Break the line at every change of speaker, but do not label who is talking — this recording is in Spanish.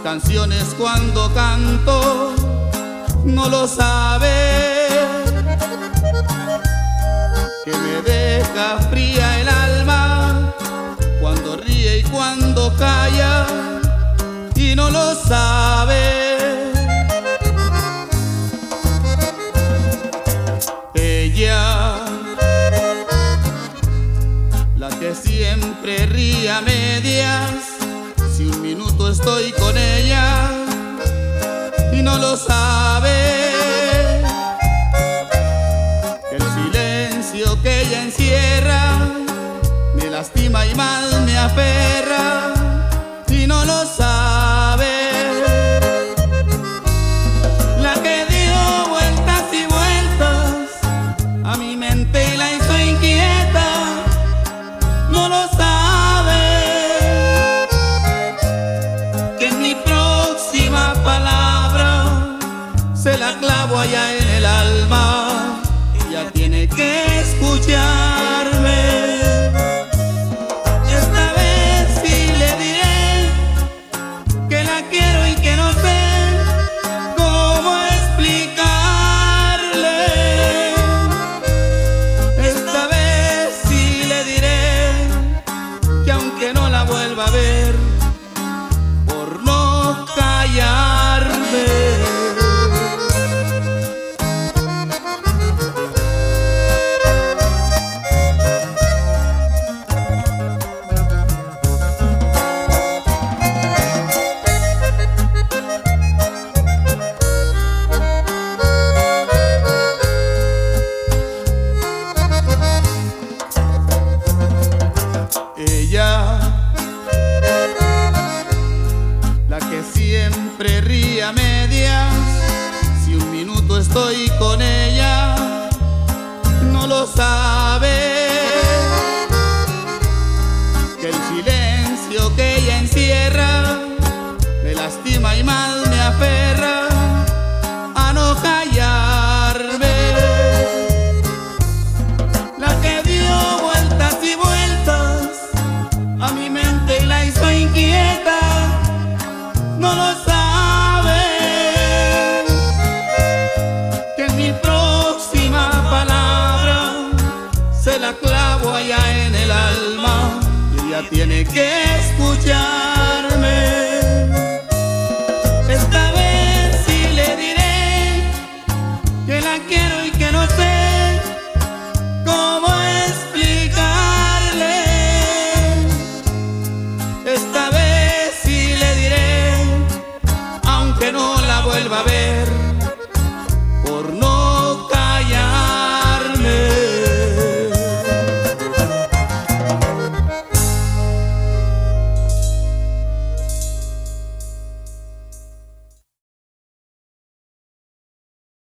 canciones cuando canto, no lo sabe, que me deja fría el alma cuando ríe y cuando calla, y no lo sabe. Ella, la que siempre ríe a medias, si un minuto estoy con ella y no lo sabe, que el silencio que ella encierra me lastima y mal me aferra y no lo sabe. La que dio vueltas y vueltas a mi mente y la hizo inquieta, no lo sabe, que en mi próxima palabra se la clavo allá en el alma. Ella tiene que escucharme. Esta vez sí le diré que la quiero y que no sé cómo explicarle. Esta vez sí le diré que aunque no la vuelva a ver, por no callarme. Ella, la que siempre ríe a medias, si un minuto estoy con ella, no lo sabe, que el silencio que ella encierra me lastima y mal me aferra a no callarme. La que dio vueltas y vueltas a mi mente y la hizo inquieta, no lo sabe, que en mi próxima palabra se la clavo allá en el alma, y ella tiene que